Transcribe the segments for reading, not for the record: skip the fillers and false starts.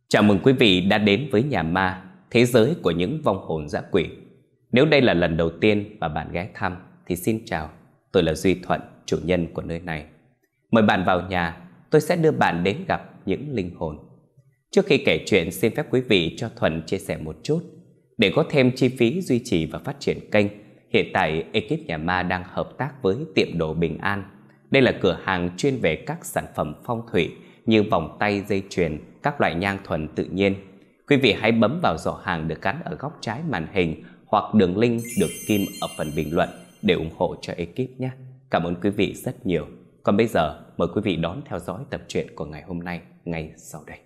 Chào mừng quý vị đã đến với nhà ma, thế giới của những vong hồn dã quỷ. Nếu đây là lần đầu tiên mà bạn ghé thăm thì xin chào, tôi là Duy Thuận, chủ nhân của nơi này. Mời bạn vào nhà, tôi sẽ đưa bạn đến gặp những linh hồn. Trước khi kể chuyện, xin phép quý vị cho Thuận chia sẻ một chút. Để có thêm chi phí duy trì và phát triển kênh, hiện tại ekip nhà ma đang hợp tác với tiệm đồ Bình An. Đây là cửa hàng chuyên về các sản phẩm phong thủy như vòng tay, dây chuyền, các loại nhang thuần tự nhiên. Quý vị hãy bấm vào giỏ hàng được gắn ở góc trái màn hình hoặc đường link được kim ở phần bình luận để ủng hộ cho ekip nhé. Cảm ơn quý vị rất nhiều. Còn bây giờ, mời quý vị đón theo dõi tập truyện của ngày hôm nay ngay sau đây.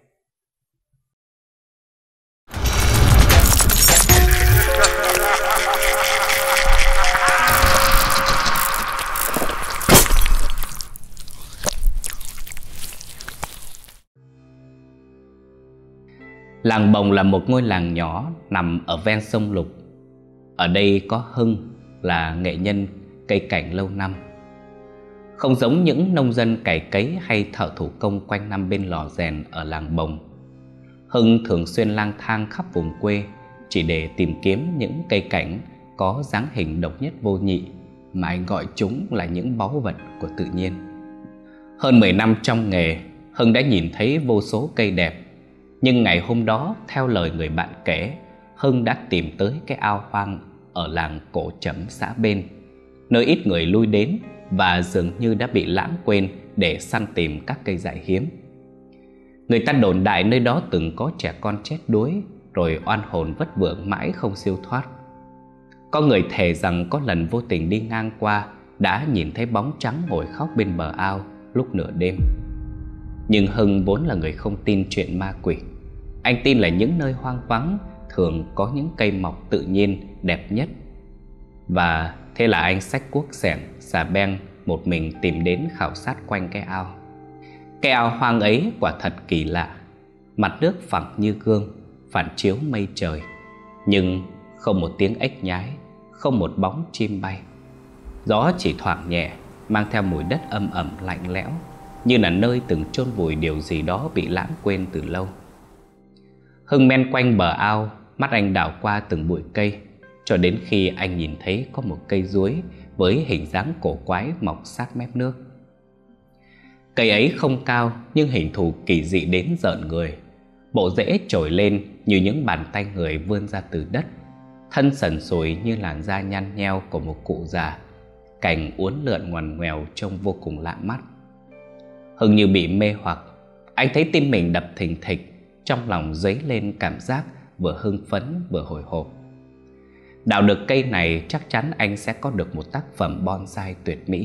Làng Bồng là một ngôi làng nhỏ nằm ở ven sông Lục. Ở đây có Hưng là nghệ nhân cây cảnh lâu năm. Không giống những nông dân cày cấy hay thợ thủ công quanh năm bên lò rèn ở làng Bồng, Hưng thường xuyên lang thang khắp vùng quê chỉ để tìm kiếm những cây cảnh có dáng hình độc nhất vô nhị mà anh gọi chúng là những báu vật của tự nhiên. Hơn 10 năm trong nghề, Hưng đã nhìn thấy vô số cây đẹp. Nhưng ngày hôm đó, theo lời người bạn kể, Hưng đã tìm tới cái ao hoang ở làng Cổ Chấm xã bên, nơi ít người lui đến và dường như đã bị lãng quên để săn tìm các cây dại hiếm. Người ta đồn đại nơi đó từng có trẻ con chết đuối, rồi oan hồn vất vưởng mãi không siêu thoát. Có người thề rằng có lần vô tình đi ngang qua đã nhìn thấy bóng trắng ngồi khóc bên bờ ao lúc nửa đêm. Nhưng Hưng vốn là người không tin chuyện ma quỷ. Anh tin là những nơi hoang vắng thường có những cây mọc tự nhiên đẹp nhất. Và thế là anh xách cuốc xẻng, xà beng một mình tìm đến khảo sát quanh cái ao. Cái ao hoang ấy quả thật kỳ lạ. Mặt nước phẳng như gương, phản chiếu mây trời. Nhưng không một tiếng ếch nhái, không một bóng chim bay. Gió chỉ thoảng nhẹ, mang theo mùi đất âm ẩm lạnh lẽo, như là nơi từng chôn vùi điều gì đó bị lãng quên từ lâu. Hưng men quanh bờ ao, mắt anh đảo qua từng bụi cây, cho đến khi anh nhìn thấy có một cây chuối với hình dáng cổ quái mọc sát mép nước. Cây ấy không cao nhưng hình thù kỳ dị đến rợn người. Bộ rễ trồi lên như những bàn tay người vươn ra từ đất, thân sần sùi như làn da nhăn nheo của một cụ già. Cành uốn lượn ngoằn ngoèo trông vô cùng lạ mắt. Hưng như bị mê hoặc, anh thấy tim mình đập thình thịch, trong lòng dấy lên cảm giác vừa hưng phấn vừa hồi hộp. Đào được cây này chắc chắn anh sẽ có được một tác phẩm bonsai tuyệt mỹ.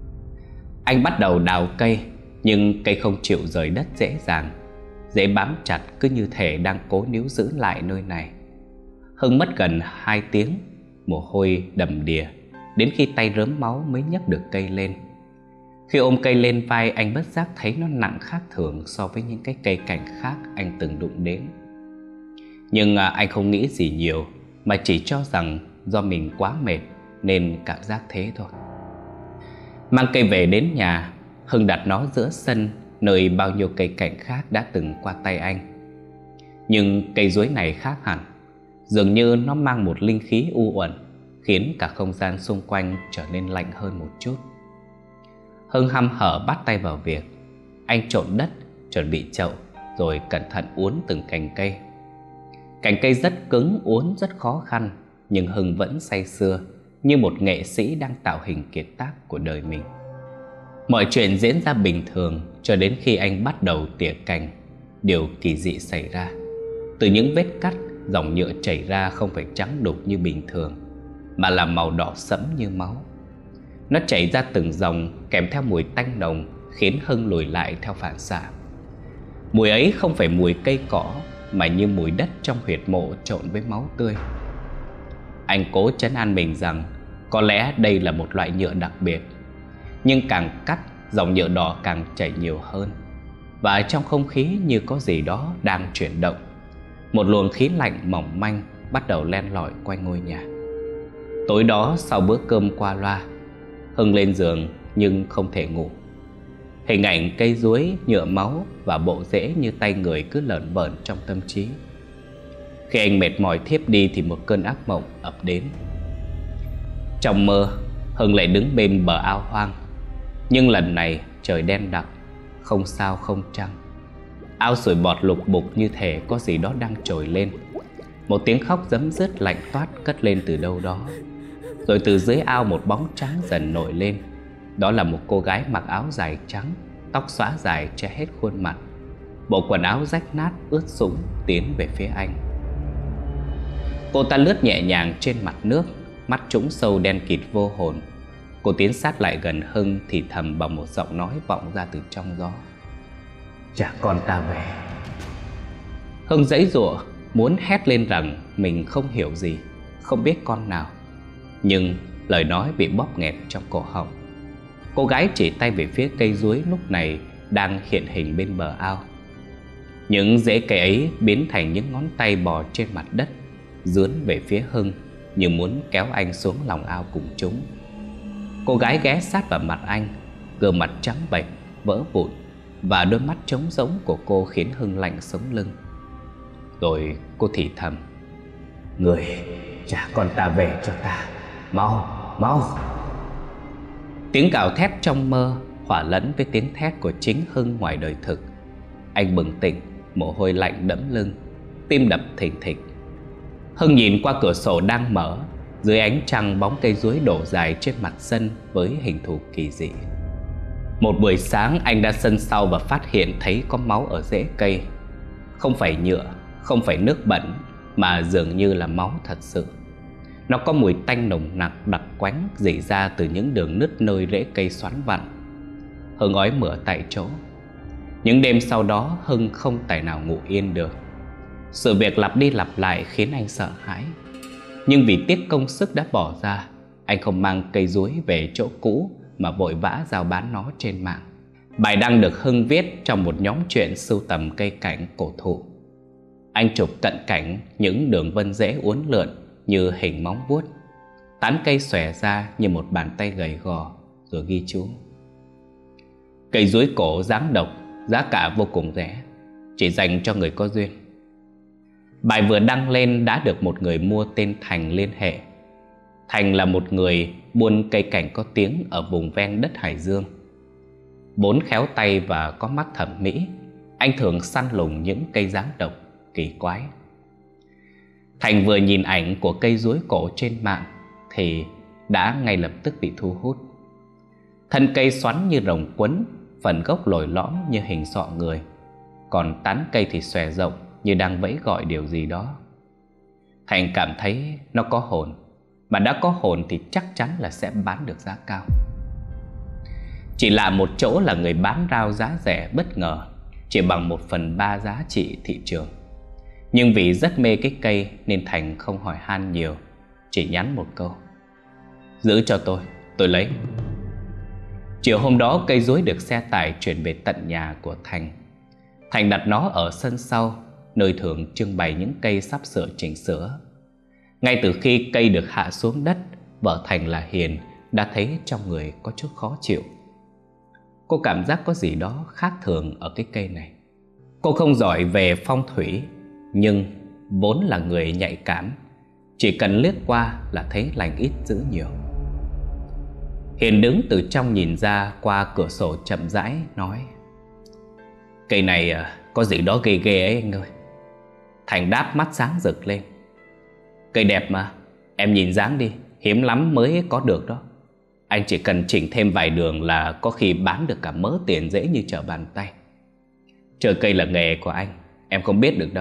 Anh bắt đầu đào cây, nhưng cây không chịu rời đất dễ dàng. Rễ bám chặt cứ như thể đang cố níu giữ lại nơi này. Hưng mất gần 2 tiếng, mồ hôi đầm đìa, đến khi tay rớm máu mới nhấc được cây lên. Khi ôm cây lên vai, anh bất giác thấy nó nặng khác thường so với những cái cây cảnh khác anh từng đụng đến. Nhưng anh không nghĩ gì nhiều, mà chỉ cho rằng do mình quá mệt nên cảm giác thế thôi. Mang cây về đến nhà, Hưng đặt nó giữa sân nơi bao nhiêu cây cảnh khác đã từng qua tay anh. Nhưng cây chuối này khác hẳn, dường như nó mang một linh khí u uẩn, khiến cả không gian xung quanh trở nên lạnh hơn một chút. Hưng hăm hở bắt tay vào việc. Anh trộn đất, chuẩn bị chậu, rồi cẩn thận uốn từng cành cây. Cành cây rất cứng, uốn rất khó khăn, nhưng Hưng vẫn say sưa, như một nghệ sĩ đang tạo hình kiệt tác của đời mình. Mọi chuyện diễn ra bình thường cho đến khi anh bắt đầu tỉa cành. Điều kỳ dị xảy ra. Từ những vết cắt, dòng nhựa chảy ra không phải trắng đục như bình thường, mà là màu đỏ sẫm như máu. Nó chảy ra từng dòng kèm theo mùi tanh nồng, khiến Hưng lùi lại theo phản xạ. Mùi ấy không phải mùi cây cỏ, mà như mùi đất trong huyệt mộ trộn với máu tươi. Anh cố trấn an mình rằng có lẽ đây là một loại nhựa đặc biệt. Nhưng càng cắt, dòng nhựa đỏ càng chảy nhiều hơn. Và trong không khí như có gì đó đang chuyển động. Một luồng khí lạnh mỏng manh bắt đầu len lỏi quanh ngôi nhà. Tối đó sau bữa cơm qua loa, Hưng lên giường nhưng không thể ngủ. Hình ảnh cây duối, nhựa máu và bộ rễ như tay người cứ lởn vởn trong tâm trí. Khi anh mệt mỏi thiếp đi thì một cơn ác mộng ập đến. Trong mơ, Hưng lại đứng bên bờ ao hoang. Nhưng lần này trời đen đặc, không sao không trăng. Ao sủi bọt lục bục như thể có gì đó đang trồi lên. Một tiếng khóc giấm dứt lạnh toát cất lên từ đâu đó. Rồi từ dưới ao một bóng trắng dần nổi lên. Đó là một cô gái mặc áo dài trắng, tóc xõa dài che hết khuôn mặt. Bộ quần áo rách nát ướt sũng tiến về phía anh. Cô ta lướt nhẹ nhàng trên mặt nước, mắt trũng sâu đen kịt vô hồn. Cô tiến sát lại gần Hưng thì thầm bằng một giọng nói vọng ra từ trong gió: "Cha con ta về." Hưng giãy giụa muốn hét lên rằng mình không hiểu gì, không biết con nào. Nhưng lời nói bị bóp nghẹt trong cổ họng. Cô gái chỉ tay về phía cây duối lúc này đang hiện hình bên bờ ao. Những rễ cây ấy biến thành những ngón tay bò trên mặt đất, dướn về phía Hưng như muốn kéo anh xuống lòng ao cùng chúng. Cô gái ghé sát vào mặt anh, gương mặt trắng bệch, vỡ vụn, và đôi mắt trống rỗng của cô khiến Hưng lạnh sống lưng. Rồi cô thì thầm: "Người trả con ta về cho ta, mau, mau." Tiếng gào thét trong mơ hòa lẫn với tiếng thét của chính Hưng ngoài đời thực. Anh bừng tỉnh, mồ hôi lạnh đẫm lưng, tim đập thình thịch. Hưng nhìn qua cửa sổ đang mở. Dưới ánh trăng, bóng cây duối đổ dài trên mặt sân với hình thù kỳ dị. Một buổi sáng anh ra sân sau và phát hiện thấy có máu ở rễ cây. Không phải nhựa, không phải nước bẩn, mà dường như là máu thật sự. Nó có mùi tanh nồng nặc đặc quánh rỉ ra từ những đường nứt nơi rễ cây xoắn vặn. Hưng ói mửa tại chỗ. Những đêm sau đó Hưng không tài nào ngủ yên được. Sự việc lặp đi lặp lại khiến anh sợ hãi. Nhưng vì tiếc công sức đã bỏ ra, anh không mang cây duối về chỗ cũ mà vội vã giao bán nó trên mạng. Bài đăng được Hưng viết trong một nhóm truyện sưu tầm cây cảnh cổ thụ. Anh chụp cận cảnh những đường vân rễ uốn lượn như hình móng vuốt, tán cây xòe ra như một bàn tay gầy gò, rồi ghi chú: "Cây duối cổ dáng độc, giá cả vô cùng rẻ, chỉ dành cho người có duyên." Bài vừa đăng lên đã được một người mua tên Thành liên hệ. Thành là một người buôn cây cảnh có tiếng ở vùng ven đất Hải Dương. Vốn khéo tay và có mắt thẩm mỹ, anh thường săn lùng những cây dáng độc, kỳ quái. Thành vừa nhìn ảnh của cây duối cổ trên mạng thì đã ngay lập tức bị thu hút. Thân cây xoắn như rồng quấn, phần gốc lồi lõm như hình sọ người, còn tán cây thì xòe rộng như đang vẫy gọi điều gì đó. Thành cảm thấy nó có hồn, mà đã có hồn thì chắc chắn là sẽ bán được giá cao. Chỉ lạ một chỗ là người bán rao giá rẻ bất ngờ, chỉ bằng 1/3 giá trị thị trường. Nhưng vì rất mê cái cây nên Thành không hỏi han nhiều, chỉ nhắn một câu: "Giữ cho tôi lấy." Chiều hôm đó cây duối được xe tải chuyển về tận nhà của Thành. Thành đặt nó ở sân sau, nơi thường trưng bày những cây sắp sửa chỉnh sửa. Ngay từ khi cây được hạ xuống đất, vợ Thành là Hiền đã thấy trong người có chút khó chịu. Cô cảm giác có gì đó khác thường ở cái cây này. Cô không giỏi về phong thủy, nhưng vốn là người nhạy cảm, chỉ cần liếc qua là thấy lành ít dữ nhiều. Hiền đứng từ trong nhìn ra qua cửa sổ chậm rãi nói: "Cây này có gì đó ghê ghê ấy anh ơi." Thành đáp mắt sáng rực lên: "Cây đẹp mà, em nhìn dáng đi, hiếm lắm mới có được đó. Anh chỉ cần chỉnh thêm vài đường là có khi bán được cả mớ tiền dễ như trở bàn tay. Chơi cây là nghề của anh, em không biết được đâu."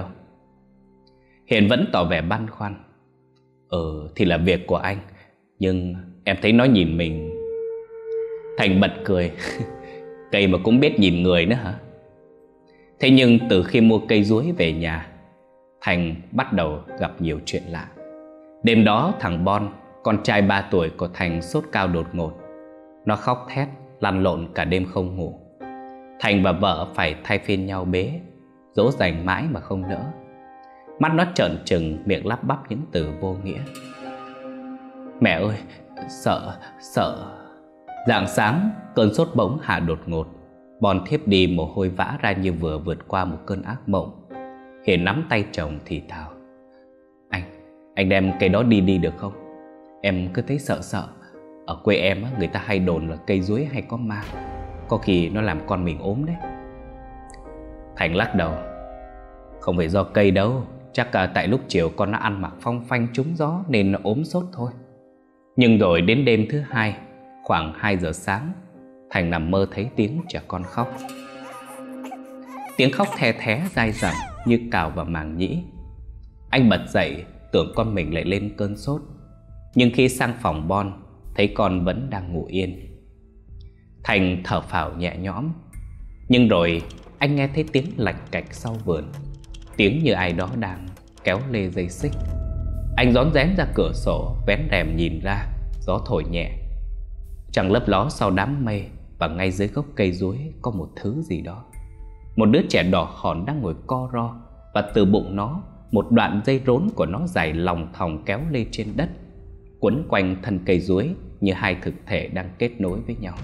Hiền vẫn tỏ vẻ băn khoăn: Thì là việc của anh, nhưng em thấy nó nhìn mình." Thành bật cười: "Cây mà cũng biết nhìn người nữa hả?" Thế nhưng từ khi mua cây duối về nhà, Thành bắt đầu gặp nhiều chuyện lạ. Đêm đó thằng Bon, con trai 3 tuổi của Thành, sốt cao đột ngột. Nó khóc thét, lăn lộn cả đêm không ngủ. Thành và vợ phải thay phiên nhau bế, dỗ dành mãi mà không đỡ. Mắt nó trợn trừng, miệng lắp bắp những từ vô nghĩa: "Mẹ ơi, sợ." Rạng sáng, cơn sốt bỗng hạ đột ngột. Bon thiếp đi, mồ hôi vã ra như vừa vượt qua một cơn ác mộng. Hiền nắm tay chồng thì thào: Anh đem cây đó đi được không? Em cứ thấy sợ sợ. Ở quê em á, người ta hay đồn là cây chuối hay có ma, có khi nó làm con mình ốm đấy. Thành lắc đầu: Không phải do cây đâu, chắc tại lúc chiều con nó ăn mặc phong phanh trúng gió nên nó ốm sốt thôi. Nhưng rồi đến đêm thứ hai, khoảng 2 giờ sáng, Thành nằm mơ thấy tiếng trẻ con khóc. Tiếng khóc the thé dai dẳng như cào vào màng nhĩ. Anh bật dậy, tưởng con mình lại lên cơn sốt. Nhưng khi sang phòng Bon, thấy con vẫn đang ngủ yên. Thành thở phào nhẹ nhõm. Nhưng rồi anh nghe thấy tiếng lạch cạch sau vườn, tiếng như ai đó đang kéo lê dây xích. Anh rón rén ra cửa sổ, vén rèm nhìn ra. Gió thổi nhẹ, trăng lấp ló sau đám mây. Và ngay dưới gốc cây chuối có một thứ gì đó. Một đứa trẻ đỏ hòn đang ngồi co ro. Và từ bụng nó, một đoạn dây rốn của nó dài lòng thòng kéo lên trên đất, quấn quanh thân cây chuối như hai thực thể đang kết nối với nhau.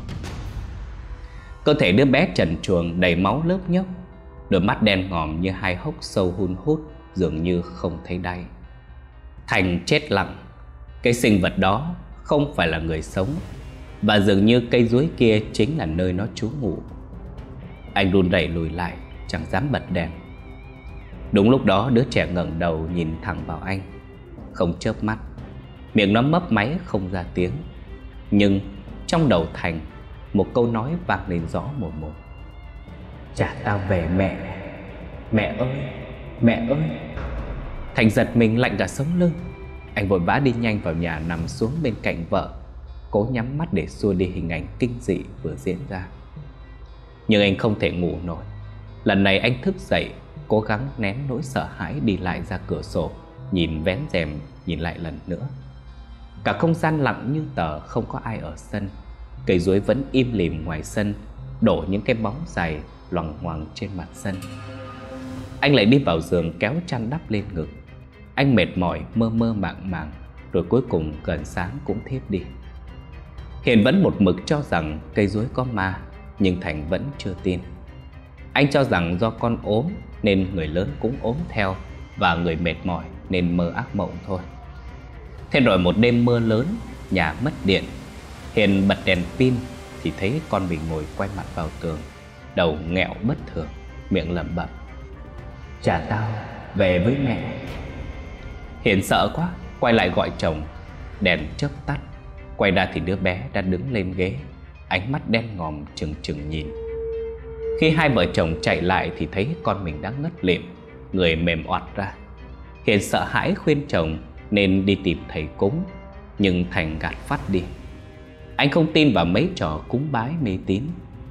Cơ thể đứa bé trần truồng đầy máu lớp nhốc, đôi mắt đen ngòm như hai hốc sâu hun hút, dường như không thấy đáy. Thành chết lặng. Cái sinh vật đó không phải là người sống, và dường như cây chuối kia chính là nơi nó trú ngụ. Anh run rẩy lùi lại, chẳng dám bật đèn. Đúng lúc đó, đứa trẻ ngẩng đầu nhìn thẳng vào anh, không chớp mắt. Miệng nó mấp máy không ra tiếng. Nhưng trong đầu Thành, một câu nói vang lên rõ mồn một: Trả tao về mẹ. Mẹ ơi, mẹ ơi. Thành giật mình lạnh cả sống lưng. Anh vội vã đi nhanh vào nhà, nằm xuống bên cạnh vợ, cố nhắm mắt để xua đi hình ảnh kinh dị vừa diễn ra. Nhưng anh không thể ngủ nổi. Lần này anh thức dậy, cố gắng nén nỗi sợ hãi, đi lại ra cửa sổ, nhìn vén rèm, nhìn lại lần nữa. Cả không gian lặng như tờ, không có ai ở sân. Cây chuối vẫn im lìm ngoài sân, đổ những cái bóng dài loằng ngoằng trên mặt sân. Anh lại đi vào giường, kéo chăn đắp lên ngực. Anh mệt mỏi, mơ mơ màng màng, rồi cuối cùng gần sáng cũng thiếp đi. Hiền vẫn một mực cho rằng cây chuối có ma, nhưng Thành vẫn chưa tin. Anh cho rằng do con ốm nên người lớn cũng ốm theo, và người mệt mỏi nên mơ ác mộng thôi. Thế rồi một đêm mưa lớn, nhà mất điện. Hiền bật đèn pin thì thấy con mình ngồi quay mặt vào tường, đầu nghẹo bất thường, miệng lẩm bẩm: Trả tao về với mẹ. Hiền sợ quá, quay lại gọi chồng. Đèn chớp tắt, quay ra thì đứa bé đã đứng lên ghế, ánh mắt đen ngòm trừng trừng nhìn. Khi hai vợ chồng chạy lại thì thấy con mình đã ngất lịm, người mềm oặt ra. Hiền sợ hãi khuyên chồng nên đi tìm thầy cúng, nhưng Thành gạt phắt đi. Anh không tin vào mấy trò cúng bái mê tín.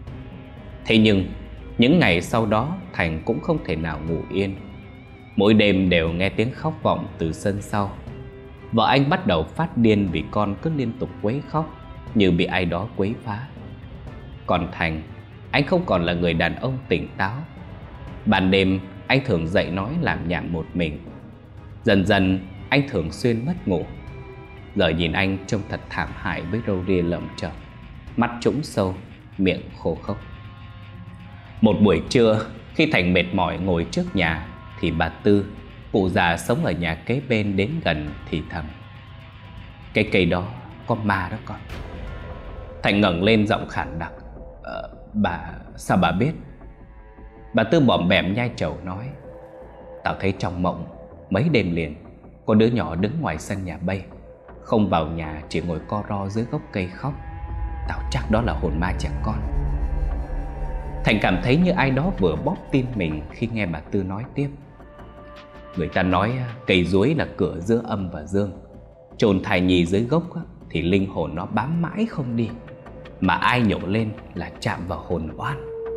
Thế nhưng những ngày sau đó, Thành cũng không thể nào ngủ yên. Mỗi đêm đều nghe tiếng khóc vọng từ sân sau. Vợ anh bắt đầu phát điên vì con cứ liên tục quấy khóc, như bị ai đó quấy phá. Còn Thành, anh không còn là người đàn ông tỉnh táo. Ban đêm anh thường dậy nói làm nhảm một mình. Dần dần anh thường xuyên mất ngủ. Giờ nhìn anh trông thật thảm hại với râu ria lởm chởm, mắt trũng sâu, miệng khô khốc. Một buổi trưa, khi Thành mệt mỏi ngồi trước nhà, thì bà Tư, cụ già sống ở nhà kế bên, đến gần thì thầm: Cái cây đó có ma đó con. Thành ngẩng lên giọng khản đặc: Sao bà biết? Bà Tư bỏm bẻm nhai trầu nói: Tao thấy trong mộng mấy đêm liền có đứa nhỏ đứng ngoài sân nhà Bay, không vào nhà, chỉ ngồi co ro dưới gốc cây khóc. Tao chắc đó là hồn ma trẻ con. Thành cảm thấy như ai đó vừa bóp tim mình khi nghe bà Tư nói tiếp: Người ta nói cây chuối là cửa giữa âm và dương. Chôn thai nhi dưới gốc thì linh hồn nó bám mãi không đi, mà ai nhổ lên là chạm vào hồn oan.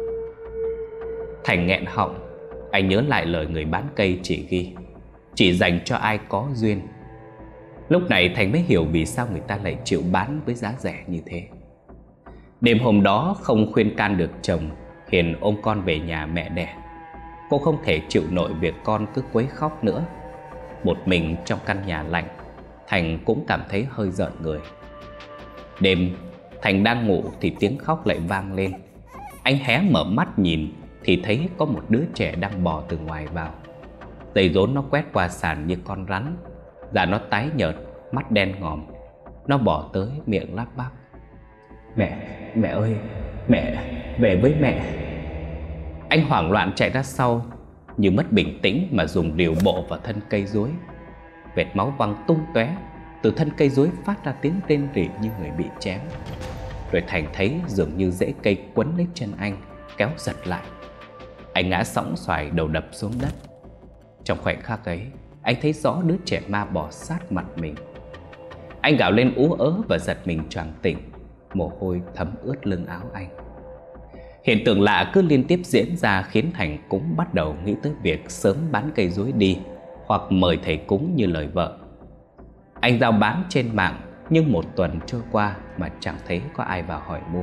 Thành nghẹn họng. Anh nhớ lại lời người bán cây chỉ ghi: Chỉ dành cho ai có duyên. Lúc này Thành mới hiểu vì sao người ta lại chịu bán với giá rẻ như thế. Đêm hôm đó không khuyên can được chồng, Hiền ôm con về nhà mẹ đẻ. Cô không thể chịu nổi việc con cứ quấy khóc nữa. Một mình trong căn nhà lạnh, Thành cũng cảm thấy hơi rợn người. Đêm, Thành đang ngủ thì tiếng khóc lại vang lên. Anh hé mở mắt nhìn thì thấy có một đứa trẻ đang bò từ ngoài vào. Giày rốn nó quét qua sàn như con rắn, da nó tái nhợt, mắt đen ngòm. Nó bò tới miệng lắp bắp: Mẹ ơi, mẹ, về với mẹ. Anh hoảng loạn chạy ra sau, như mất bình tĩnh mà dùng rìu bộ vào thân cây rối. Vệt máu văng tung tóe, từ thân cây rối phát ra tiếng rên rỉ như người bị chém. Rồi Thành thấy dường như rễ cây quấn lấy chân anh, kéo giật lại. Anh ngã sõng xoài, đầu đập xuống đất. Trong khoảnh khắc ấy, anh thấy rõ đứa trẻ ma bò sát mặt mình. Anh gào lên ú ớ và giật mình choàng tỉnh, mồ hôi thấm ướt lưng áo anh. Hiện tượng lạ cứ liên tiếp diễn ra khiến Thành cũng bắt đầu nghĩ tới việc sớm bán cây rối đi, hoặc mời thầy cúng như lời vợ. Anh giao bán trên mạng, nhưng một tuần trôi qua mà chẳng thấy có ai vào hỏi mua.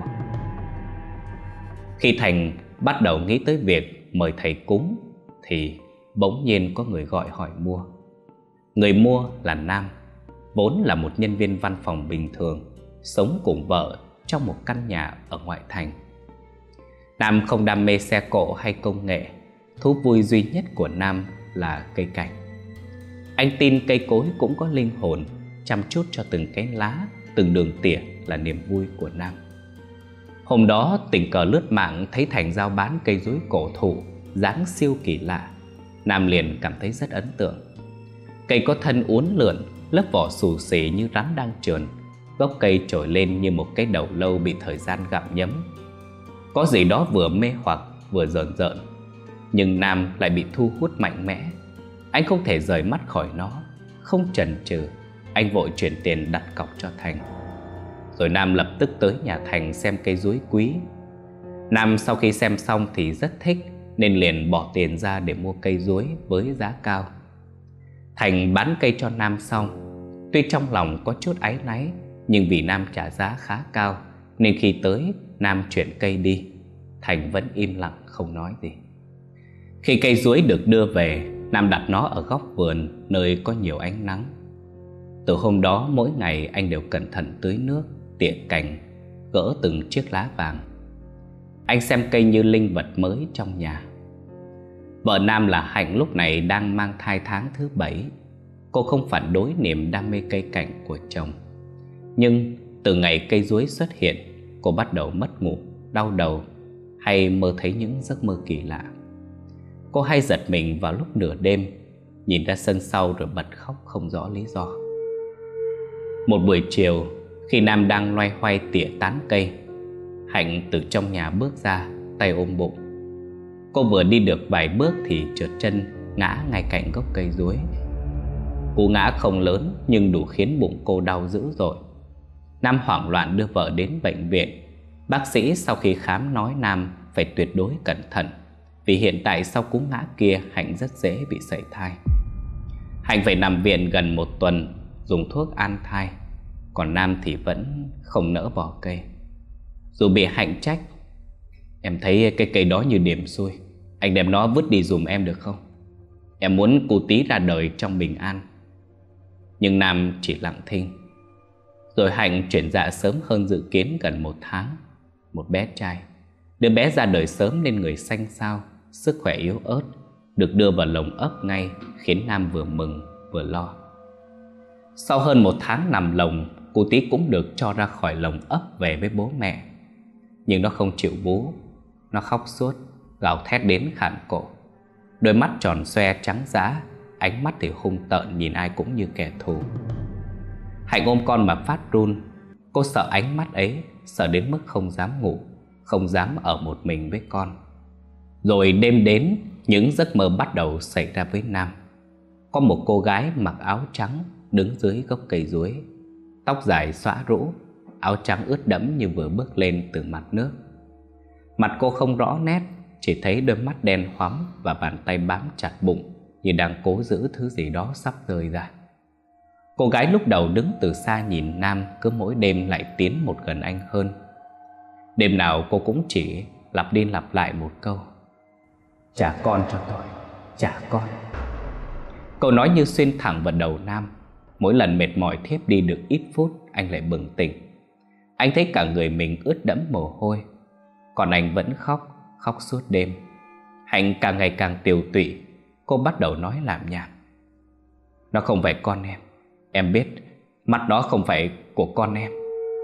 Khi Thành bắt đầu nghĩ tới việc mời thầy cúng thì bỗng nhiên có người gọi hỏi mua. Người mua là Nam, vốn là một nhân viên văn phòng bình thường, sống cùng vợ trong một căn nhà ở ngoại thành. Nam không đam mê xe cộ hay công nghệ. Thú vui duy nhất của Nam là cây cảnh. Anh tin cây cối cũng có linh hồn, chăm chút cho từng cái lá, từng đường tỉa là niềm vui của Nam. Hôm đó tình cờ lướt mạng thấy Thành giao bán cây rối cổ thụ dáng siêu kỳ lạ. Nam liền cảm thấy rất ấn tượng. Cây có thân uốn lượn, lớp vỏ xù xì như rắn đang trườn. Gốc cây trồi lên như một cái đầu lâu bị thời gian gặm nhấm. Có gì đó vừa mê hoặc vừa rợn rợn, nhưng Nam lại bị thu hút mạnh mẽ. Anh không thể rời mắt khỏi nó. Không chần chừ, anh vội chuyển tiền đặt cọc cho Thành. Rồi Nam lập tức tới nhà Thành xem cây rối quý. Nam sau khi xem xong thì rất thích, nên liền bỏ tiền ra để mua cây rối với giá cao. Thành bán cây cho Nam xong, tuy trong lòng có chút áy náy, nhưng vì Nam trả giá khá cao nên khi tới Nam chuyển cây đi, Thành vẫn im lặng không nói gì. Khi cây rối được đưa về, Nam đặt nó ở góc vườn nơi có nhiều ánh nắng. Từ hôm đó mỗi ngày anh đều cẩn thận tưới nước, tỉa cành, gỡ từng chiếc lá vàng. Anh xem cây như linh vật mới trong nhà. Vợ Nam là Hạnh lúc này đang mang thai tháng thứ 7. Cô không phản đối niềm đam mê cây cảnh của chồng. Nhưng từ ngày cây rối xuất hiện, cô bắt đầu mất ngủ, đau đầu hay mơ thấy những giấc mơ kỳ lạ. Cô hay giật mình vào lúc nửa đêm, nhìn ra sân sau rồi bật khóc không rõ lý do. Một buổi chiều, khi Nam đang loay hoay tỉa tán cây, Hạnh từ trong nhà bước ra, tay ôm bụng. Cô vừa đi được vài bước thì trượt chân ngã ngay cạnh gốc cây rối. Cú ngã không lớn nhưng đủ khiến bụng cô đau dữ dội. Nam hoảng loạn đưa vợ đến bệnh viện. Bác sĩ sau khi khám nói Nam phải tuyệt đối cẩn thận, vì hiện tại sau cú ngã kia Hạnh rất dễ bị sảy thai. Hạnh phải nằm viện gần 1 tuần dùng thuốc an thai, còn Nam thì vẫn không nỡ bỏ cây. Dù bị Hạnh trách: "Em thấy cái cây đó như điểm xui, anh đem nó vứt đi giùm em được không? Em muốn cô tí ra đời trong bình an." Nhưng Nam chỉ lặng thinh. Rồi Hạnh chuyển dạ sớm hơn dự kiến gần 1 tháng. Một bé trai. Đứa bé ra đời sớm nên người xanh xao, sức khỏe yếu ớt, được đưa vào lồng ấp ngay, khiến Nam vừa mừng vừa lo. Sau hơn 1 tháng nằm lồng, cô tí cũng được cho ra khỏi lồng ấp về với bố mẹ. Nhưng nó không chịu bú. Nó khóc suốt, gào thét đến khản cổ. Đôi mắt tròn xoe trắng dã, ánh mắt thì hung tợn nhìn ai cũng như kẻ thù. Hạnh ôm con mà phát run. Cô sợ ánh mắt ấy, sợ đến mức không dám ngủ, không dám ở một mình với con. Rồi đêm đến, những giấc mơ bắt đầu xảy ra với Nam. Có một cô gái mặc áo trắng đứng dưới gốc cây rối, tóc dài xõa rũ, áo trắng ướt đẫm như vừa bước lên từ mặt nước. Mặt cô không rõ nét, chỉ thấy đôi mắt đen hoắm và bàn tay bám chặt bụng như đang cố giữ thứ gì đó sắp rơi ra. Cô gái lúc đầu đứng từ xa nhìn Nam, cứ mỗi đêm lại tiến một gần anh hơn. Đêm nào cô cũng chỉ lặp đi lặp lại một câu: "Trả con cho tôi, trả con." Câu nói như xuyên thẳng vào đầu Nam. Mỗi lần mệt mỏi thiếp đi được ít phút, anh lại bừng tỉnh. Anh thấy cả người mình ướt đẫm mồ hôi. Còn anh vẫn khóc suốt đêm. Hạnh càng ngày càng tiều tụy. Cô bắt đầu nói lảm nhảm: "Nó không phải con em biết. Mắt đó không phải của con em."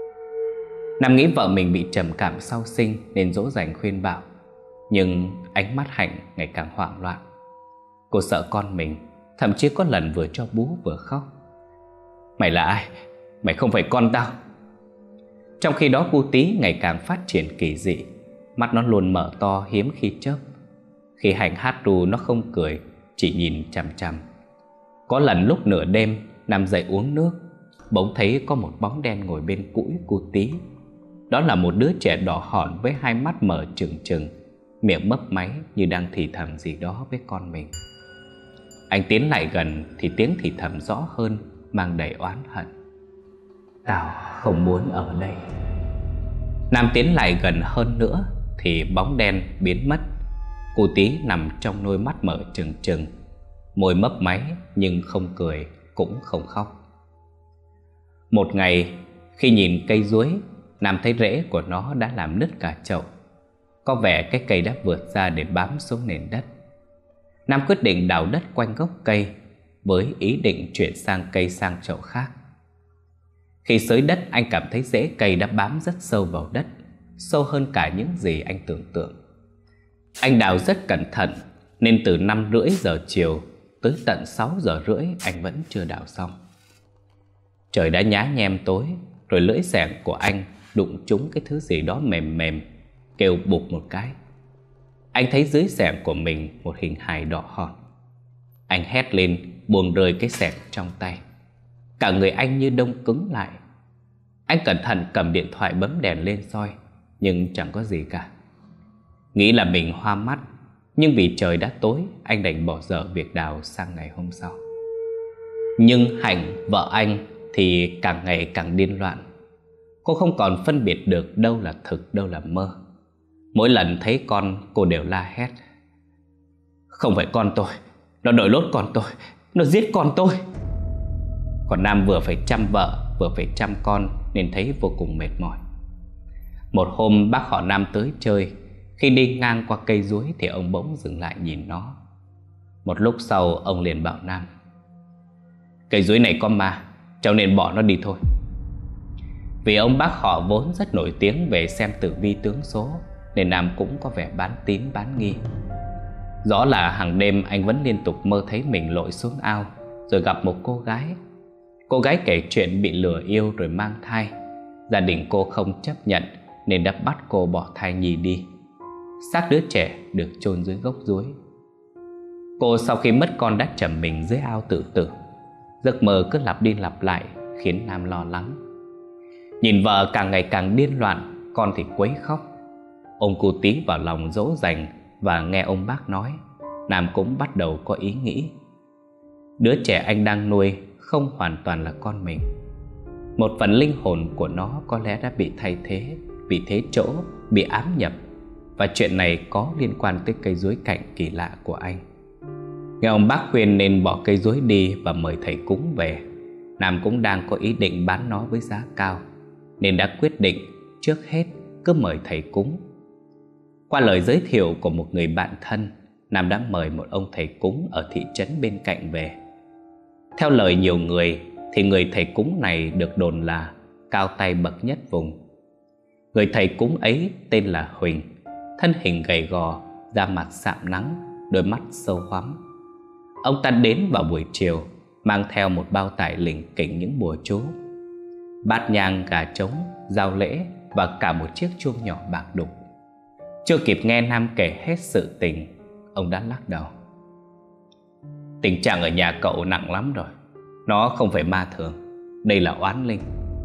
Nam nghĩ vợ mình bị trầm cảm sau sinh nên dỗ dành khuyên bảo. Nhưng ánh mắt Hạnh ngày càng hoảng loạn. Cô sợ con mình, thậm chí có lần vừa cho bú vừa khóc: "Mày là ai? Mày không phải con tao." Trong khi đó cu Tí ngày càng phát triển kỳ dị. Mắt nó luôn mở to hiếm khi chớp. Khi Hạnh hát ru nó không cười, chỉ nhìn chằm chằm. Có lần lúc nửa đêm Nam dậy uống nước, bỗng thấy có một bóng đen ngồi bên cũi cu Tí. Đó là một đứa trẻ đỏ hòn với hai mắt mở trừng trừng, miệng mấp máy như đang thì thầm gì đó với con mình. Anh tiến lại gần thì tiếng thì thầm rõ hơn, mang đầy oán hận: "Tao không muốn ở đây." Nam tiến lại gần hơn nữa thì bóng đen biến mất. Cô Tí nằm trong nôi mắt mở trừng trừng, môi mấp máy nhưng không cười cũng không khóc. Một ngày, khi nhìn cây chuối, Nam thấy rễ của nó đã làm nứt cả chậu. Có vẻ cái cây đã vượt ra để bám xuống nền đất. Nam quyết định đào đất quanh gốc cây với ý định chuyển sang cây sang chậu khác. Khi xới đất, anh cảm thấy rễ cây đã bám rất sâu vào đất, sâu hơn cả những gì anh tưởng tượng. Anh đào rất cẩn thận nên từ 5:30 giờ chiều tới tận 6 giờ rưỡi anh vẫn chưa đào xong. Trời đã nhá nhem tối, rồi lưỡi xẻng của anh đụng trúng cái thứ gì đó mềm mềm, kêu bụp một cái. Anh thấy dưới xẻng của mình một hình hài đỏ hòn. Anh hét lên buông rơi cái xẻng trong tay. Cả người anh như đông cứng lại. Anh cẩn thận cầm điện thoại bấm đèn lên soi, nhưng chẳng có gì cả. Nghĩ là mình hoa mắt, nhưng vì trời đã tối, anh đành bỏ dở việc đào sang ngày hôm sau. Nhưng Hạnh, vợ anh, thì càng ngày càng điên loạn. Cô không còn phân biệt được đâu là thực, đâu là mơ. Mỗi lần thấy con, cô đều la hét: "Không phải con tôi, nó đội lốt con tôi, nó giết con tôi." Còn Nam vừa phải chăm vợ, vừa phải chăm con nên thấy vô cùng mệt mỏi. Một hôm bác họ Nam tới chơi. Khi đi ngang qua cây chuối thì ông bỗng dừng lại nhìn nó. Một lúc sau ông liền bảo Nam: "Cây chuối này có ma, cháu nên bỏ nó đi thôi." Vì ông bác họ vốn rất nổi tiếng về xem tử vi tướng số, nên Nam cũng có vẻ bán tín bán nghi. Rõ là hàng đêm anh vẫn liên tục mơ thấy mình lội xuống ao, rồi gặp một cô gái. Cô gái kể chuyện bị lừa yêu rồi mang thai. Gia đình cô không chấp nhận nên đã bắt cô bỏ thai nhi đi. Xác đứa trẻ được chôn dưới gốc chuối. Cô sau khi mất con đã trầm mình dưới ao tự tử. Giấc mơ cứ lặp đi lặp lại khiến Nam lo lắng. Nhìn vợ càng ngày càng điên loạn, con thì quấy khóc. Ông cu Tí vào lòng dỗ dành và nghe ông bác nói, Nam cũng bắt đầu có ý nghĩ. Đứa trẻ anh đang nuôi không hoàn toàn là con mình. Một phần linh hồn của nó có lẽ đã bị thay thế, bị thế chỗ, bị ám nhập. Và chuyện này có liên quan tới cây chuối cảnh kỳ lạ của anh. Nghe ông bác khuyên nên bỏ cây chuối đi và mời thầy cúng về. Nam cũng đang có ý định bán nó với giá cao, nên đã quyết định trước hết cứ mời thầy cúng. Qua lời giới thiệu của một người bạn thân, Nam đã mời một ông thầy cúng ở thị trấn bên cạnh về. Theo lời nhiều người thì người thầy cúng này được đồn là cao tay bậc nhất vùng. Người thầy cúng ấy tên là Huỳnh, thân hình gầy gò, da mặt sạm nắng, đôi mắt sâu hoắm. Ông ta đến vào buổi chiều, mang theo một bao tải lỉnh kỉnh những bùa chú, bát nhang, gà trống, dao lễ và cả một chiếc chuông nhỏ bạc đục. Chưa kịp nghe Nam kể hết sự tình, ông đã lắc đầu. Tình trạng ở nhà cậu nặng lắm rồi. Nó không phải ma thường, đây là oán linh.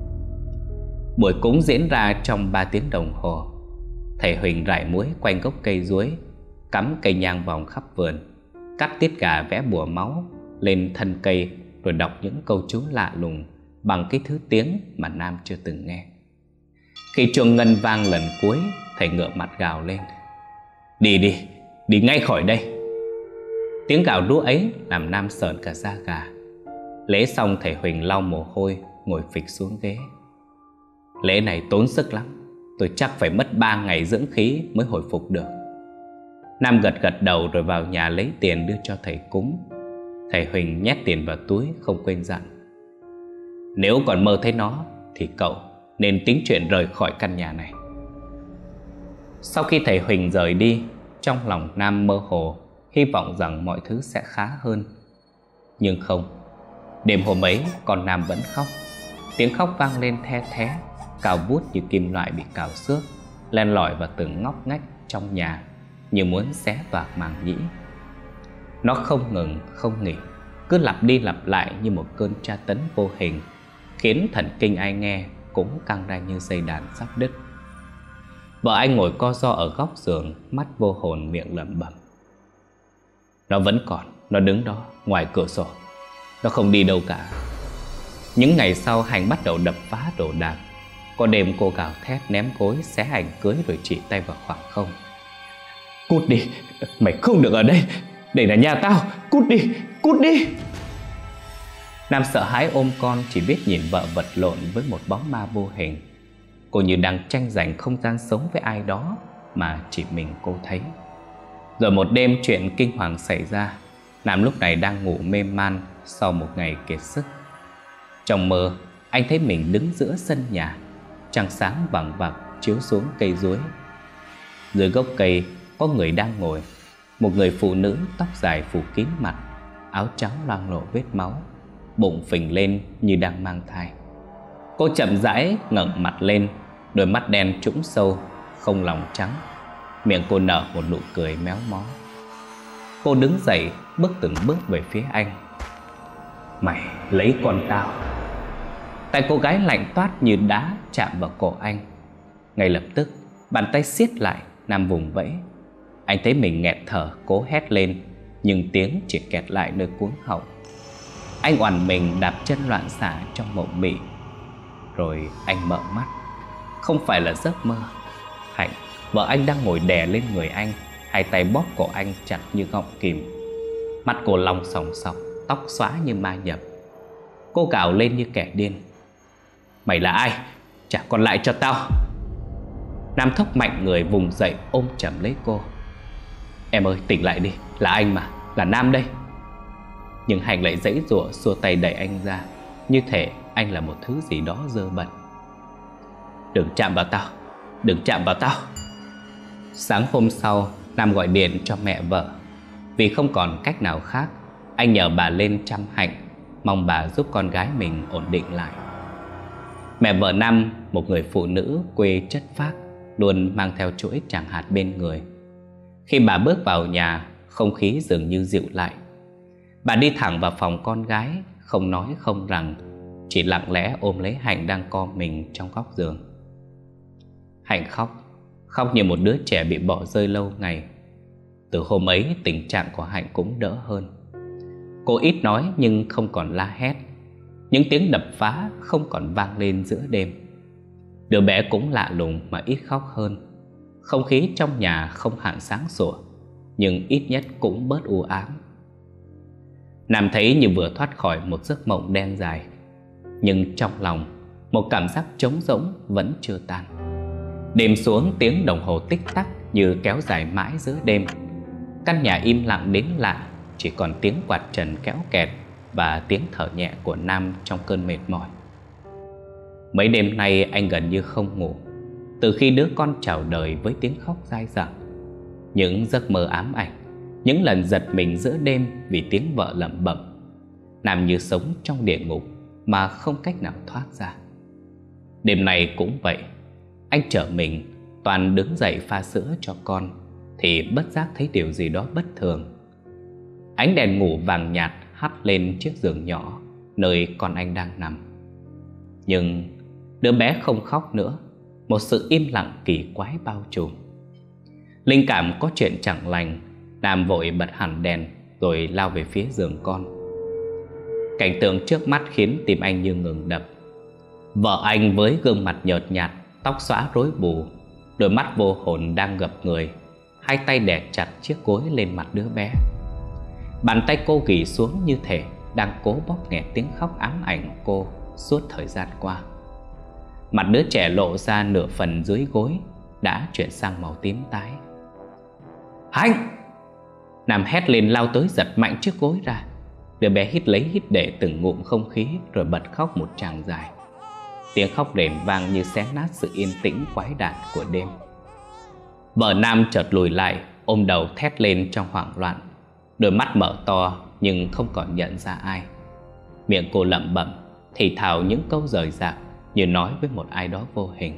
Buổi cúng diễn ra trong 3 tiếng đồng hồ. Thầy Huỳnh rải muối quanh gốc cây chuối, cắm cây nhang vòng khắp vườn, cắt tiết gà vẽ bùa máu lên thân cây, rồi đọc những câu chú lạ lùng bằng cái thứ tiếng mà Nam chưa từng nghe. Khi chuông ngân vang lần cuối, thầy ngửa mặt gào lên: Đi đi, đi ngay khỏi đây. Tiếng gào rú ấy làm Nam sởn cả da gà. Lễ xong thầy Huỳnh lau mồ hôi, ngồi phịch xuống ghế. Lễ này tốn sức lắm, Tôi chắc phải mất 3 ngày dưỡng khí mới hồi phục được. Nam gật gật đầu rồi vào nhà lấy tiền đưa cho thầy cúng. Thầy Huỳnh nhét tiền vào túi, không quên dặn: nếu còn mơ thấy nó thì cậu nên tính chuyện rời khỏi căn nhà này. Sau khi thầy Huỳnh rời đi, trong lòng Nam mơ hồ hy vọng rằng mọi thứ sẽ khá hơn. Nhưng không. Đêm hôm ấy con Nam vẫn khóc. Tiếng khóc vang lên the thé, cao vút như kim loại bị cào xước, len lỏi vào từng ngóc ngách trong nhà, như muốn xé toạc màng nhĩ. Nó không ngừng, không nghỉ, cứ lặp đi lặp lại như một cơn tra tấn vô hình, khiến thần kinh ai nghe cũng căng ra như dây đàn sắp đứt. Vợ anh ngồi co ro ở góc giường, mắt vô hồn, miệng lẩm bẩm: nó vẫn còn, nó đứng đó ngoài cửa sổ, nó không đi đâu cả. Những ngày sau, Hành bắt đầu đập phá đồ đạc. Có đêm cô gào thét, ném gối, xé ảnh cưới rồi chỉ tay vào khoảng không: cút đi, mày không được ở đây, đây là nhà tao, cút đi, cút đi. Nam sợ hãi ôm con, chỉ biết nhìn vợ vật lộn với một bóng ma vô hình. Cô như đang tranh giành không gian sống với ai đó mà chỉ mình cô thấy. Rồi một đêm chuyện kinh hoàng xảy ra. Nam lúc này đang ngủ mê man sau một ngày kiệt sức. Trong mơ, anh thấy mình đứng giữa sân nhà, trăng sáng vằng vặc chiếu xuống cây chuối. Dưới gốc cây có người đang ngồi, một người phụ nữ tóc dài phủ kín mặt, áo trắng loang lổ vết máu, bụng phình lên như đang mang thai. Cô chậm rãi ngẩng mặt lên, đôi mắt đen trũng sâu, không lòng trắng. Miệng cô nở một nụ cười méo mó. Cô đứng dậy, bước từng bước về phía anh: mày lấy con tao. Tay cô gái lạnh toát như đá chạm vào cổ anh. Ngay lập tức, bàn tay siết lại. Nam vùng vẫy. Anh thấy mình nghẹt thở, cố hét lên, nhưng tiếng chỉ kẹt lại nơi cuống họng. Anh oằn mình đạp chân loạn xạ trong mộng mị. Rồi anh mở mắt. Không phải là giấc mơ. Hạnh, vợ anh, đang ngồi đè lên người anh, hai tay bóp cổ anh chặt như gọng kìm. Mắt cô long sòng sọc, tóc xóa như ma nhập. Cô gào lên như kẻ điên: mày là ai? Trả con lại cho tao. Nam thốc mạnh người vùng dậy ôm chầm lấy cô: em ơi, tỉnh lại đi, là anh mà, là Nam đây. Nhưng Hành lại giãy giụa xua tay đẩy anh ra, như thể anh là một thứ gì đó dơ bẩn. Đừng chạm vào tao, đừng chạm vào tao. Sáng hôm sau, Nam gọi điện cho mẹ vợ. Vì không còn cách nào khác, anh nhờ bà lên chăm Hạnh, mong bà giúp con gái mình ổn định lại. Mẹ vợ Nam, một người phụ nữ quê chất phác, luôn mang theo chuỗi tràng hạt bên người. Khi bà bước vào nhà, không khí dường như dịu lại. Bà đi thẳng vào phòng con gái, không nói không rằng, chỉ lặng lẽ ôm lấy Hạnh đang co mình trong góc giường. Hạnh khóc, khóc như một đứa trẻ bị bỏ rơi lâu ngày. Từ hôm ấy, tình trạng của Hạnh cũng đỡ hơn. Cô ít nói nhưng không còn la hét. Những tiếng đập phá không còn vang lên giữa đêm. Đứa bé cũng lạ lùng mà ít khóc hơn. Không khí trong nhà không hẳn sáng sủa, nhưng ít nhất cũng bớt u ám. Nam thấy như vừa thoát khỏi một giấc mộng đen dài. Nhưng trong lòng, một cảm giác trống rỗng vẫn chưa tan. Đêm xuống, tiếng đồng hồ tích tắc như kéo dài mãi giữa đêm. Căn nhà im lặng đến lạ, chỉ còn tiếng quạt trần kéo kẹt và tiếng thở nhẹ của Nam trong cơn mệt mỏi. Mấy đêm nay anh gần như không ngủ, từ khi đứa con chào đời với tiếng khóc dai dẳng. Những giấc mơ ám ảnh, những lần giật mình giữa đêm vì tiếng vợ lẩm bẩm. Nam như sống trong địa ngục mà không cách nào thoát ra. Đêm này cũng vậy. Anh trở mình, toàn đứng dậy pha sữa cho con, thì bất giác thấy điều gì đó bất thường. Ánh đèn ngủ vàng nhạt hắt lên chiếc giường nhỏ nơi con anh đang nằm. Nhưng đứa bé không khóc nữa. Một sự im lặng kỳ quái bao trùm. Linh cảm có chuyện chẳng lành, Nam vội bật hẳn đèn rồi lao về phía giường con. Cảnh tượng trước mắt khiến tim anh như ngừng đập. Vợ anh với gương mặt nhợt nhạt, tóc xõa rối bù, đôi mắt vô hồn đang gập người, hai tay đè chặt chiếc gối lên mặt đứa bé. Bàn tay cô ghì xuống như thể đang cố bóp nghẹt tiếng khóc ám ảnh cô suốt thời gian qua. Mặt đứa trẻ lộ ra nửa phần dưới gối đã chuyển sang màu tím tái. Hạnh! Nam hét lên lao tới giật mạnh chiếc gối ra. Đứa bé hít lấy hít để từng ngụm không khí rồi bật khóc một tràng dài. Tiếng khóc rền vang như xé nát sự yên tĩnh quái đản của đêm. Vợ Nam chợt lùi lại, ôm đầu thét lên trong hoảng loạn. Đôi mắt mở to nhưng không còn nhận ra ai. Miệng cô lẩm bẩm thì thào những câu rời rạc như nói với một ai đó vô hình.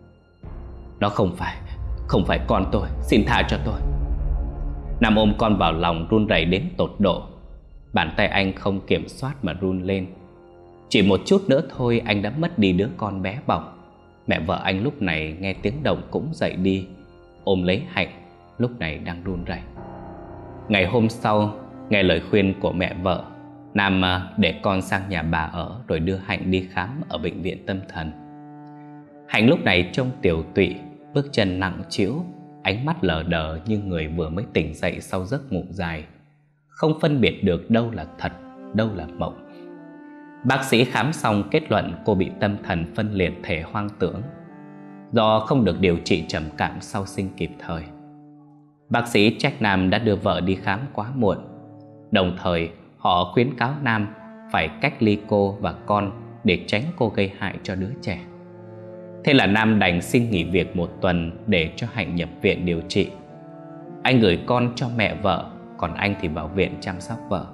Nó không phải con tôi, xin tha cho tôi. Nam ôm con vào lòng run rẩy đến tột độ. Bàn tay anh không kiểm soát mà run lên. Chỉ một chút nữa thôi anh đã mất đi đứa con bé bỏng. Mẹ vợ anh lúc này nghe tiếng động cũng dậy đi, ôm lấy Hạnh lúc này đang run rẩy. Ngày hôm sau, nghe lời khuyên của mẹ vợ, Nam để con sang nhà bà ở rồi đưa Hạnh đi khám ở bệnh viện tâm thần. Hạnh lúc này trông tiều tụy, bước chân nặng trĩu, ánh mắt lờ đờ như người vừa mới tỉnh dậy sau giấc ngủ dài, không phân biệt được đâu là thật, đâu là mộng. Bác sĩ khám xong kết luận cô bị tâm thần phân liệt thể hoang tưởng do không được điều trị trầm cảm sau sinh kịp thời. Bác sĩ trách Nam đã đưa vợ đi khám quá muộn. Đồng thời họ khuyến cáo Nam phải cách ly cô và con để tránh cô gây hại cho đứa trẻ. Thế là Nam đành xin nghỉ việc 1 tuần để cho Hạnh nhập viện điều trị. Anh gửi con cho mẹ vợ, còn anh thì vào viện chăm sóc vợ.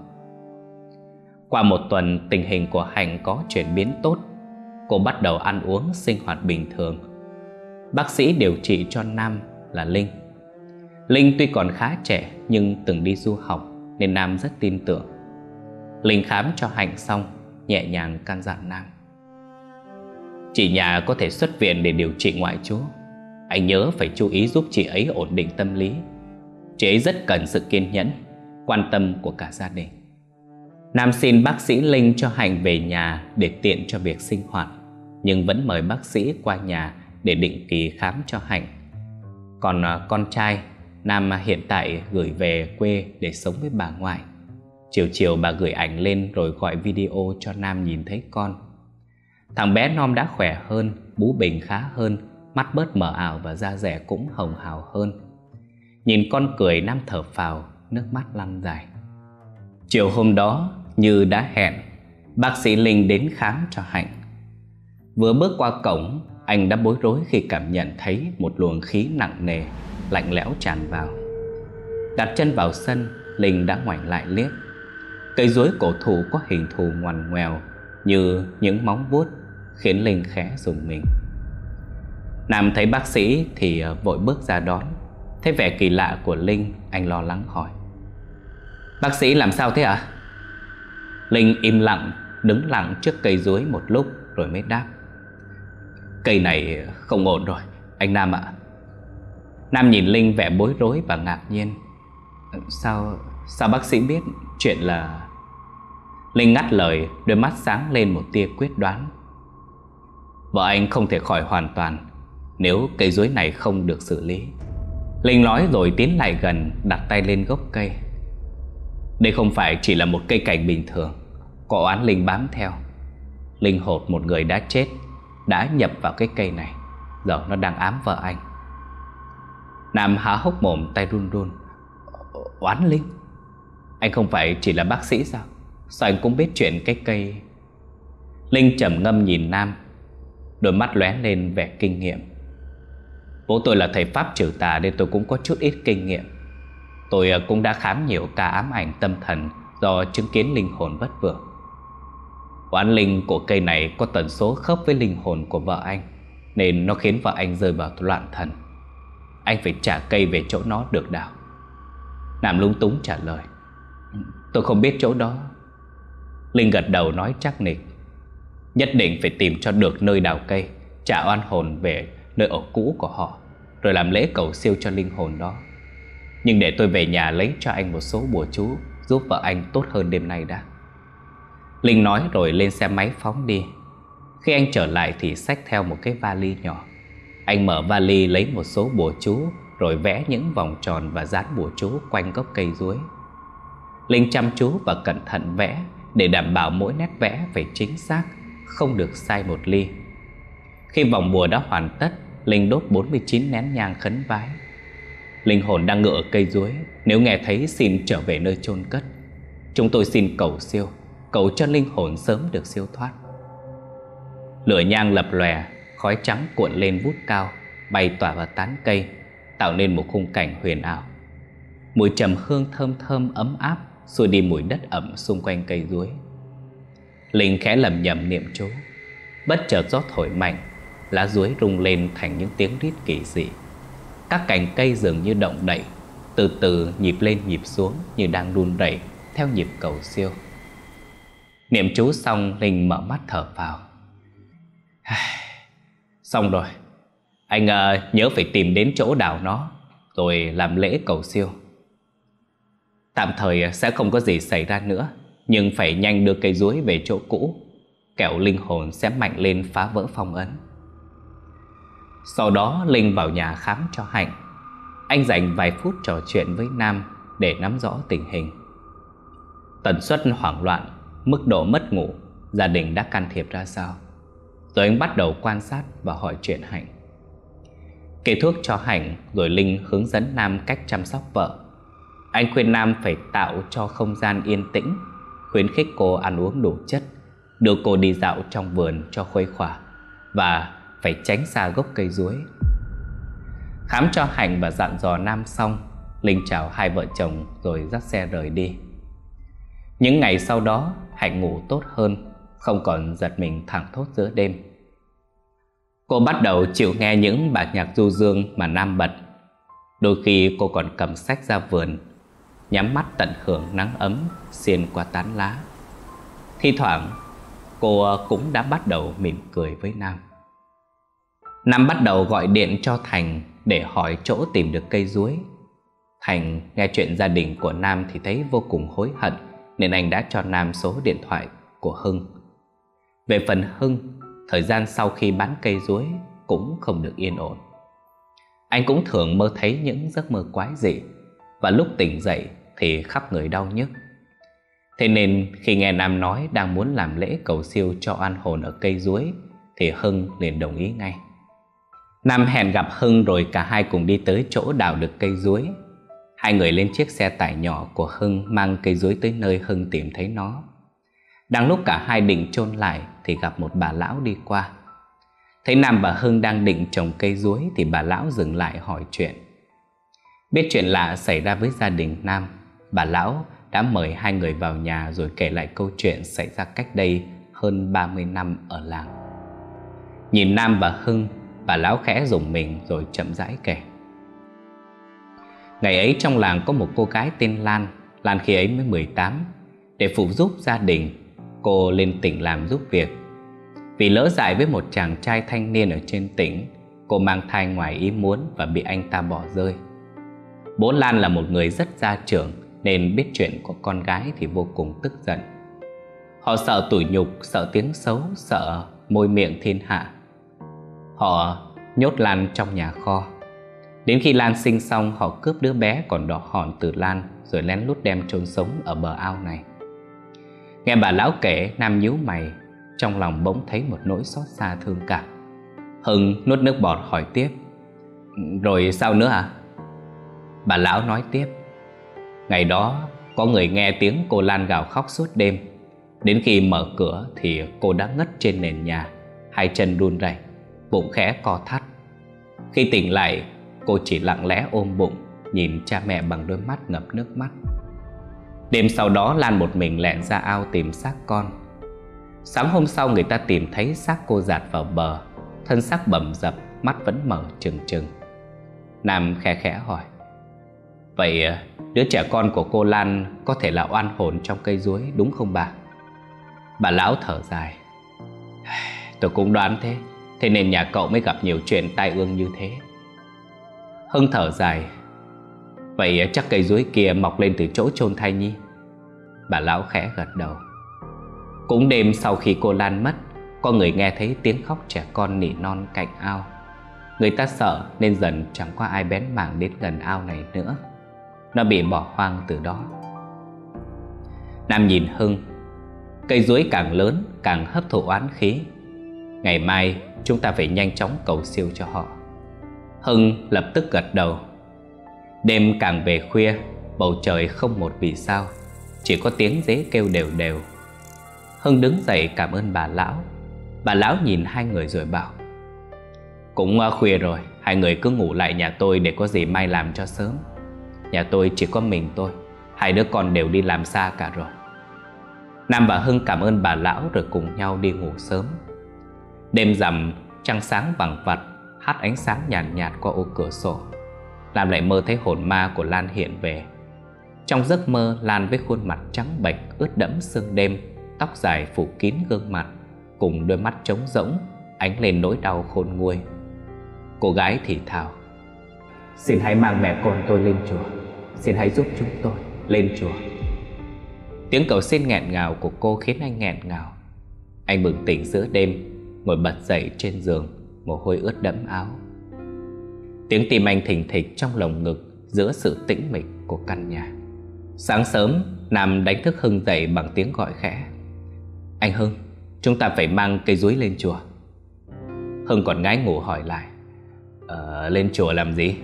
Qua 1 tuần, tình hình của Hạnh có chuyển biến tốt. Cô bắt đầu ăn uống, sinh hoạt bình thường. Bác sĩ điều trị cho Nam là Linh. Linh tuy còn khá trẻ nhưng từng đi du học nên Nam rất tin tưởng. Linh khám cho Hạnh xong, nhẹ nhàng căn dặn Nam: chị nhà có thể xuất viện để điều trị ngoại trú. Anh nhớ phải chú ý giúp chị ấy ổn định tâm lý. Chị ấy rất cần sự kiên nhẫn, quan tâm của cả gia đình. Nam xin bác sĩ Linh cho Hạnh về nhà để tiện cho việc sinh hoạt, nhưng vẫn mời bác sĩ qua nhà để định kỳ khám cho Hạnh. Còn con trai, Nam hiện tại gửi về quê để sống với bà ngoại. Chiều chiều bà gửi ảnh lên rồi gọi video cho Nam nhìn thấy con. Thằng bé non đã khỏe hơn, bú bình khá hơn, mắt bớt mờ ảo và da dẻ cũng hồng hào hơn. Nhìn con cười, Nam thở phào, nước mắt lăn dài. Chiều hôm đó, như đã hẹn, bác sĩ Linh đến khám cho Hạnh. Vừa bước qua cổng, anh đã bối rối khi cảm nhận thấy một luồng khí nặng nề, lạnh lẽo tràn vào. Đặt chân vào sân, Linh đã ngoảnh lại liếc. Cây duối cổ thụ có hình thù ngoằn ngoèo như những móng vuốt, khiến Linh khẽ rùng mình. Nam thấy bác sĩ thì vội bước ra đón. Thấy vẻ kỳ lạ của Linh, anh lo lắng hỏi: bác sĩ làm sao thế ạ? Linh im lặng, đứng lặng trước cây duối một lúc rồi mới đáp: cây này không ổn rồi, anh Nam ạ. Nam nhìn Linh vẻ bối rối và ngạc nhiên. Sao bác sĩ biết chuyện là... Linh ngắt lời, đôi mắt sáng lên một tia quyết đoán. Vợ anh không thể khỏi hoàn toàn nếu cây duối này không được xử lý. Linh nói rồi tiến lại gần, đặt tay lên gốc cây. Đây không phải chỉ là một cây cảnh bình thường, có oán linh bám theo. Linh hồn một người đã chết đã nhập vào cái cây này, giờ nó đang ám vợ anh. Nam há hốc mồm, tay run run. Oán linh? Anh không phải chỉ là bác sĩ sao? Sao anh cũng biết chuyện cái cây? Linh trầm ngâm nhìn Nam, đôi mắt lóe lên vẻ kinh nghiệm. Bố tôi là thầy pháp trừ tà nên tôi cũng có chút ít kinh nghiệm. Tôi cũng đã khám nhiều ca ám ảnh tâm thần do chứng kiến linh hồn bất vượng. Oán linh của cây này có tần số khớp với linh hồn của vợ anh, nên nó khiến vợ anh rơi vào loạn thần. Anh phải trả cây về chỗ nó được đào. Nam lúng túng trả lời: tôi không biết chỗ đó. Linh gật đầu nói chắc nịch: nhất định phải tìm cho được nơi đào cây, trả oan hồn về nơi ở cũ của họ, rồi làm lễ cầu siêu cho linh hồn đó. Nhưng để tôi về nhà lấy cho anh một số bùa chú giúp vợ anh tốt hơn đêm nay đã. Linh nói rồi lên xe máy phóng đi. Khi anh trở lại thì xách theo một cái vali nhỏ. Anh mở vali lấy một số bùa chú rồi vẽ những vòng tròn và dán bùa chú quanh gốc cây duối. Linh chăm chú và cẩn thận vẽ để đảm bảo mỗi nét vẽ phải chính xác, không được sai một ly. Khi vòng bùa đã hoàn tất, Linh đốt 49 nén nhang khấn vái. Linh hồn đang ngự ở cây chuối, nếu nghe thấy xin trở về nơi chôn cất. Chúng tôi xin cầu siêu, cầu cho linh hồn sớm được siêu thoát. Lửa nhang lập lòe, khói trắng cuộn lên vút cao, bay tỏa vào tán cây, tạo nên một khung cảnh huyền ảo. Mùi trầm hương thơm thơm ấm áp xua đi mùi đất ẩm xung quanh cây chuối. Linh khẽ lẩm nhẩm niệm chú. Bất chợt gió thổi mạnh, lá chuối rung lên thành những tiếng rít kỳ dị. Các cành cây dường như động đậy, từ từ nhịp lên nhịp xuống như đang run rẩy theo nhịp cầu siêu. Niệm chú xong, Linh mở mắt thở phào. Xong rồi, anh nhớ phải tìm đến chỗ đào nó rồi làm lễ cầu siêu. Tạm thời sẽ không có gì xảy ra nữa, nhưng phải nhanh đưa cây chuối về chỗ cũ, kẻo linh hồn sẽ mạnh lên phá vỡ phong ấn. Sau đó Linh vào nhà khám cho Hạnh. Anh dành vài phút trò chuyện với Nam để nắm rõ tình hình. Tần suất hoảng loạn, mức độ mất ngủ, gia đình đã can thiệp ra sao. Rồi anh bắt đầu quan sát và hỏi chuyện Hạnh. Kê thuốc cho Hạnh, rồi Linh hướng dẫn Nam cách chăm sóc vợ. Anh khuyên Nam phải tạo cho không gian yên tĩnh, khuyến khích cô ăn uống đủ chất, đưa cô đi dạo trong vườn cho khuây khỏa, và phải tránh xa gốc cây chuối. Khám cho Hạnh và dặn dò Nam xong, Linh chào hai vợ chồng rồi dắt xe rời đi. Những ngày sau đó, Hạnh ngủ tốt hơn, không còn giật mình thảng thốt giữa đêm. Cô bắt đầu chịu nghe những bản nhạc du dương mà Nam bật. Đôi khi cô còn cầm sách ra vườn, nhắm mắt tận hưởng nắng ấm xiên qua tán lá. Thi thoảng cô cũng đã bắt đầu mỉm cười với Nam. Nam bắt đầu gọi điện cho Thành để hỏi chỗ tìm được cây chuối. Thành nghe chuyện gia đình của Nam thì thấy vô cùng hối hận, nên anh đã cho Nam số điện thoại của Hưng. Về phần Hưng, thời gian sau khi bán cây chuối cũng không được yên ổn. Anh cũng thường mơ thấy những giấc mơ quái dị, và lúc tỉnh dậy thì khắp người đau nhức. Thế nên khi nghe Nam nói đang muốn làm lễ cầu siêu cho oan hồn ở cây chuối thì Hưng liền đồng ý ngay. Nam hẹn gặp Hưng rồi cả hai cùng đi tới chỗ đào được cây chuối. Hai người lên chiếc xe tải nhỏ của Hưng mang cây chuối tới nơi Hưng tìm thấy nó. Đang lúc cả hai định chôn lại thì gặp một bà lão đi qua. Thấy Nam và Hưng đang định trồng cây chuối thì bà lão dừng lại hỏi chuyện. Biết chuyện lạ xảy ra với gia đình Nam, bà lão đã mời hai người vào nhà rồi kể lại câu chuyện xảy ra cách đây hơn 30 năm ở làng. Nhìn Nam và Hưng, bà lão khẽ rùng mình rồi chậm rãi kể. Ngày ấy trong làng có một cô gái tên Lan. Lan khi ấy mới 18. Để phụ giúp gia đình, cô lên tỉnh làm giúp việc. Vì lỡ dại với một chàng trai thanh niên ở trên tỉnh, cô mang thai ngoài ý muốn và bị anh ta bỏ rơi. Bố Lan là một người rất gia trưởng, nên biết chuyện của con gái thì vô cùng tức giận. Họ sợ tủi nhục, sợ tiếng xấu, sợ môi miệng thiên hạ. Họ nhốt Lan trong nhà kho. Đến khi Lan sinh xong, họ cướp đứa bé còn đỏ hòn từ Lan rồi lén lút đem chôn sống ở bờ ao này. Nghe bà lão kể, Nam nhíu mày, trong lòng bỗng thấy một nỗi xót xa thương cảm. Hưng nuốt nước bọt hỏi tiếp. Rồi sao nữa à? Bà lão nói tiếp. Ngày đó có người nghe tiếng cô Lan gào khóc suốt đêm. Đến khi mở cửa thì cô đã ngất trên nền nhà, hai chân run rẩy, bụng khẽ co thắt. Khi tỉnh lại, cô chỉ lặng lẽ ôm bụng, nhìn cha mẹ bằng đôi mắt ngập nước mắt. Đêm sau đó Lan một mình lẻn ra ao tìm xác con. Sáng hôm sau người ta tìm thấy xác cô dạt vào bờ, thân xác bầm dập, mắt vẫn mở trừng trừng. Nam khẽ khẽ hỏi. Vậy đứa trẻ con của cô Lan có thể là oan hồn trong cây chuối đúng không bà? Bà lão thở dài. Tôi cũng đoán thế, thế nên nhà cậu mới gặp nhiều chuyện tai ương như thế. Hưng thở dài. Vậy chắc cây chuối kia mọc lên từ chỗ chôn thai nhi? Bà lão khẽ gật đầu. Cũng đêm sau khi cô Lan mất, có người nghe thấy tiếng khóc trẻ con nỉ non cạnh ao. Người ta sợ nên dần chẳng có ai bén mảng đến gần ao này nữa. Nó bị bỏ hoang từ đó. Nam nhìn Hưng. Cây chuối càng lớn càng hấp thụ oán khí. Ngày mai chúng ta phải nhanh chóng cầu siêu cho họ. Hưng lập tức gật đầu. Đêm càng về khuya, bầu trời không một vì sao, chỉ có tiếng dế kêu đều đều. Hưng đứng dậy cảm ơn bà lão. Bà lão nhìn hai người rồi bảo: cũng khuya rồi, hai người cứ ngủ lại nhà tôi để có gì mai làm cho sớm. Nhà tôi chỉ có mình tôi, hai đứa con đều đi làm xa cả rồi. Nam và Hưng cảm ơn bà lão rồi cùng nhau đi ngủ sớm. Đêm rằm, trăng sáng vằng vặc hắt ánh sáng nhàn nhạt qua ô cửa sổ. Lam lại mơ thấy hồn ma của Lan hiện về. Trong giấc mơ, Lan với khuôn mặt trắng bệch ướt đẫm sương đêm, tóc dài phủ kín gương mặt, cùng đôi mắt trống rỗng ánh lên nỗi đau khôn nguôi. Cô gái thì thào: xin hãy mang mẹ con tôi lên chùa, xin hãy giúp chúng tôi lên chùa. Tiếng cầu xin nghẹn ngào của cô khiến anh nghẹn ngào. Anh bừng tỉnh giữa đêm, ngồi bật dậy trên giường, mồ hôi ướt đẫm áo. Tiếng tim anh thình thịch trong lồng ngực giữa sự tĩnh mịch của căn nhà. Sáng sớm, Nam đánh thức Hưng dậy bằng tiếng gọi khẽ: anh Hưng, chúng ta phải mang cây dúi lên chùa. Hưng còn ngái ngủ hỏi lại: lên chùa làm gì?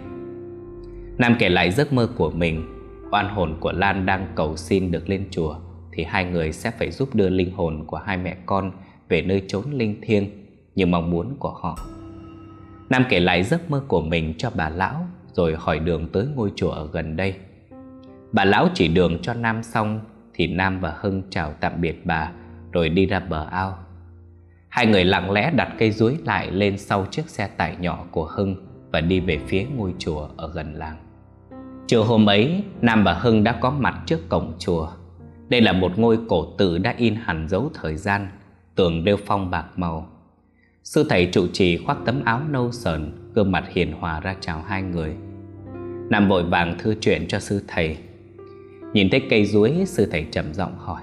Nam kể lại giấc mơ của mình. Oan hồn của Lan đang cầu xin được lên chùa, thì hai người sẽ phải giúp đưa linh hồn của hai mẹ con về nơi chốn linh thiêng như mong muốn của họ. Nam kể lại giấc mơ của mình cho bà lão, rồi hỏi đường tới ngôi chùa ở gần đây. Bà lão chỉ đường cho Nam xong thì Nam và Hưng chào tạm biệt bà, rồi đi ra bờ ao. Hai người lặng lẽ đặt cây dúi lại lên sau chiếc xe tải nhỏ của Hưng và đi về phía ngôi chùa ở gần làng. Chiều hôm ấy, Nam và Hưng đã có mặt trước cổng chùa. Đây là một ngôi cổ tự đã in hẳn dấu thời gian, tường rêu phong bạc màu. Sư thầy trụ trì khoác tấm áo nâu sờn, gương mặt hiền hòa ra chào hai người. Nam vội vàng thưa chuyện cho sư thầy. Nhìn thấy cây dúi, sư thầy trầm giọng hỏi: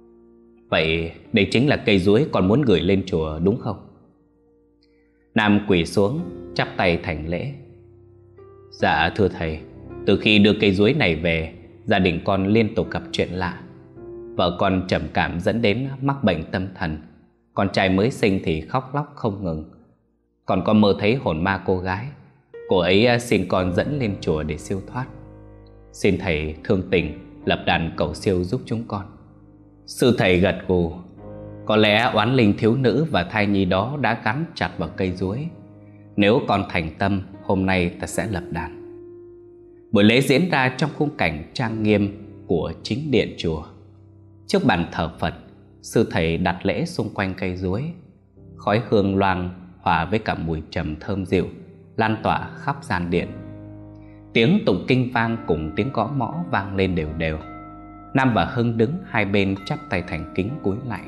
vậy đây chính là cây dúi con muốn gửi lên chùa đúng không? Nam quỳ xuống chắp tay thành lễ: dạ thưa thầy, từ khi đưa cây dúi này về, gia đình con liên tục gặp chuyện lạ. Vợ con trầm cảm dẫn đến mắc bệnh tâm thần. Con trai mới sinh thì khóc lóc không ngừng. Còn con mơ thấy hồn ma cô gái. Cô ấy xin con dẫn lên chùa để siêu thoát. Xin thầy thương tình lập đàn cầu siêu giúp chúng con. Sư thầy gật gù: có lẽ oán linh thiếu nữ và thai nhi đó đã gắn chặt vào cây dúi. Nếu con thành tâm, hôm nay ta sẽ lập đàn. Buổi lễ diễn ra trong khung cảnh trang nghiêm của chính điện chùa. Trước bàn thờ Phật, sư thầy đặt lễ xung quanh cây dúi. Khói hương loang hòa với cả mùi trầm thơm dịu lan tỏa khắp gian điện. Tiếng tụng kinh vang cùng tiếng gõ mõ vang lên đều đều. Nam và Hưng đứng hai bên chắp tay thành kính cúi lạy.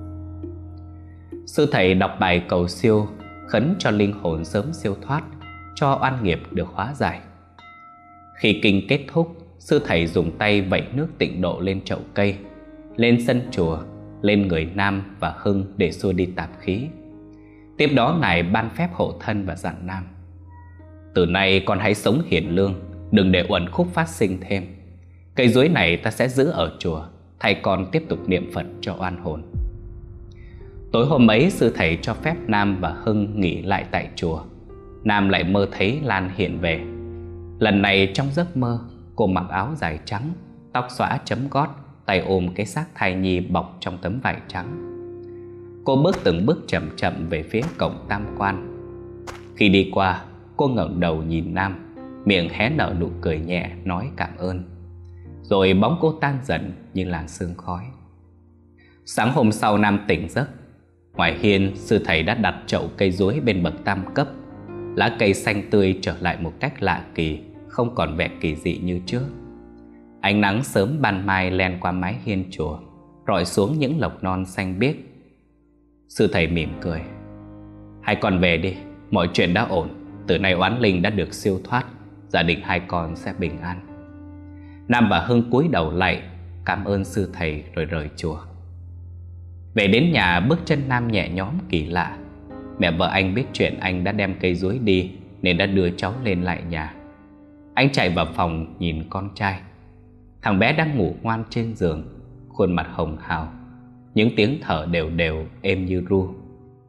Sư thầy đọc bài cầu siêu, khấn cho linh hồn sớm siêu thoát, cho oan nghiệp được hóa giải. Khi kinh kết thúc, sư thầy dùng tay vẩy nước tịnh độ lên chậu cây, lên sân chùa, lên người Nam và Hưng để xua đi tạp khí. Tiếp đó Ngài ban phép hộ thân và dặn Nam: từ nay con hãy sống hiền lương, đừng để uẩn khúc phát sinh thêm. Cây dúi này ta sẽ giữ ở chùa, thay con tiếp tục niệm Phật cho oan hồn. Tối hôm ấy, sư thầy cho phép Nam và Hưng nghỉ lại tại chùa. Nam lại mơ thấy Lan hiện về. Lần này trong giấc mơ, cô mặc áo dài trắng, tóc xõa chấm gót, tay ôm cái xác thai nhi bọc trong tấm vải trắng. Cô bước từng bước chậm chậm về phía cổng tam quan. Khi đi qua, cô ngẩng đầu nhìn Nam, miệng hé nở nụ cười nhẹ nói cảm ơn. Rồi bóng cô tan dần như làn sương khói. Sáng hôm sau, Nam tỉnh giấc. Ngoài hiên, sư thầy đã đặt chậu cây dúi bên bậc tam cấp. Lá cây xanh tươi trở lại một cách lạ kỳ, không còn vẻ kỳ dị như trước. Ánh nắng sớm ban mai len qua mái hiên chùa, rọi xuống những lộc non xanh biếc. Sư thầy mỉm cười: hai con về đi, mọi chuyện đã ổn. Từ nay oán linh đã được siêu thoát, gia đình hai con sẽ bình an. Nam và Hưng cúi đầu lạy, cảm ơn sư thầy rồi rời chùa. Về đến nhà, bước chân Nam nhẹ nhõm kỳ lạ. Mẹ vợ anh biết chuyện anh đã đem cây dúi đi nên đã đưa cháu lên lại nhà. Anh chạy vào phòng nhìn con trai. Thằng bé đang ngủ ngoan trên giường, khuôn mặt hồng hào, những tiếng thở đều đều êm như ru.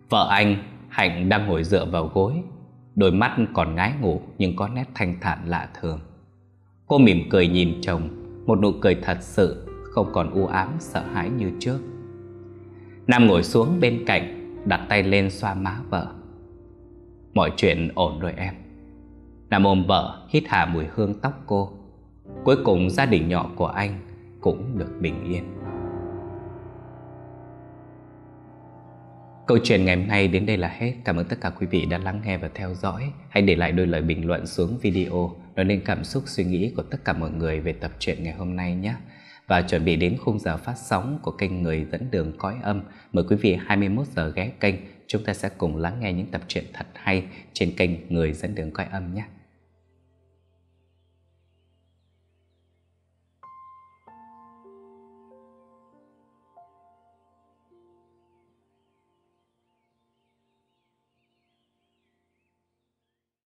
Vợ anh, Hạnh, đang ngồi dựa vào gối, đôi mắt còn ngái ngủ nhưng có nét thanh thản lạ thường. Cô mỉm cười nhìn chồng, một nụ cười thật sự, không còn u ám sợ hãi như trước. Nam ngồi xuống bên cạnh, đặt tay lên xoa má vợ. Mọi chuyện ổn rồi em. Nam ôm vợ, hít hà mùi hương tóc cô. Cuối cùng gia đình nhỏ của anh cũng được bình yên. Câu chuyện ngày hôm nay đến đây là hết. Cảm ơn tất cả quý vị đã lắng nghe và theo dõi. Hãy để lại đôi lời bình luận xuống video nói lên cảm xúc suy nghĩ của tất cả mọi người về tập truyện ngày hôm nay nhé. Và chuẩn bị đến khung giờ phát sóng của kênh Người Dẫn Đường Cõi Âm. Mời quý vị 21 giờ ghé kênh. Chúng ta sẽ cùng lắng nghe những tập truyện thật hay trên kênh Người Dẫn Đường Cõi Âm nhé.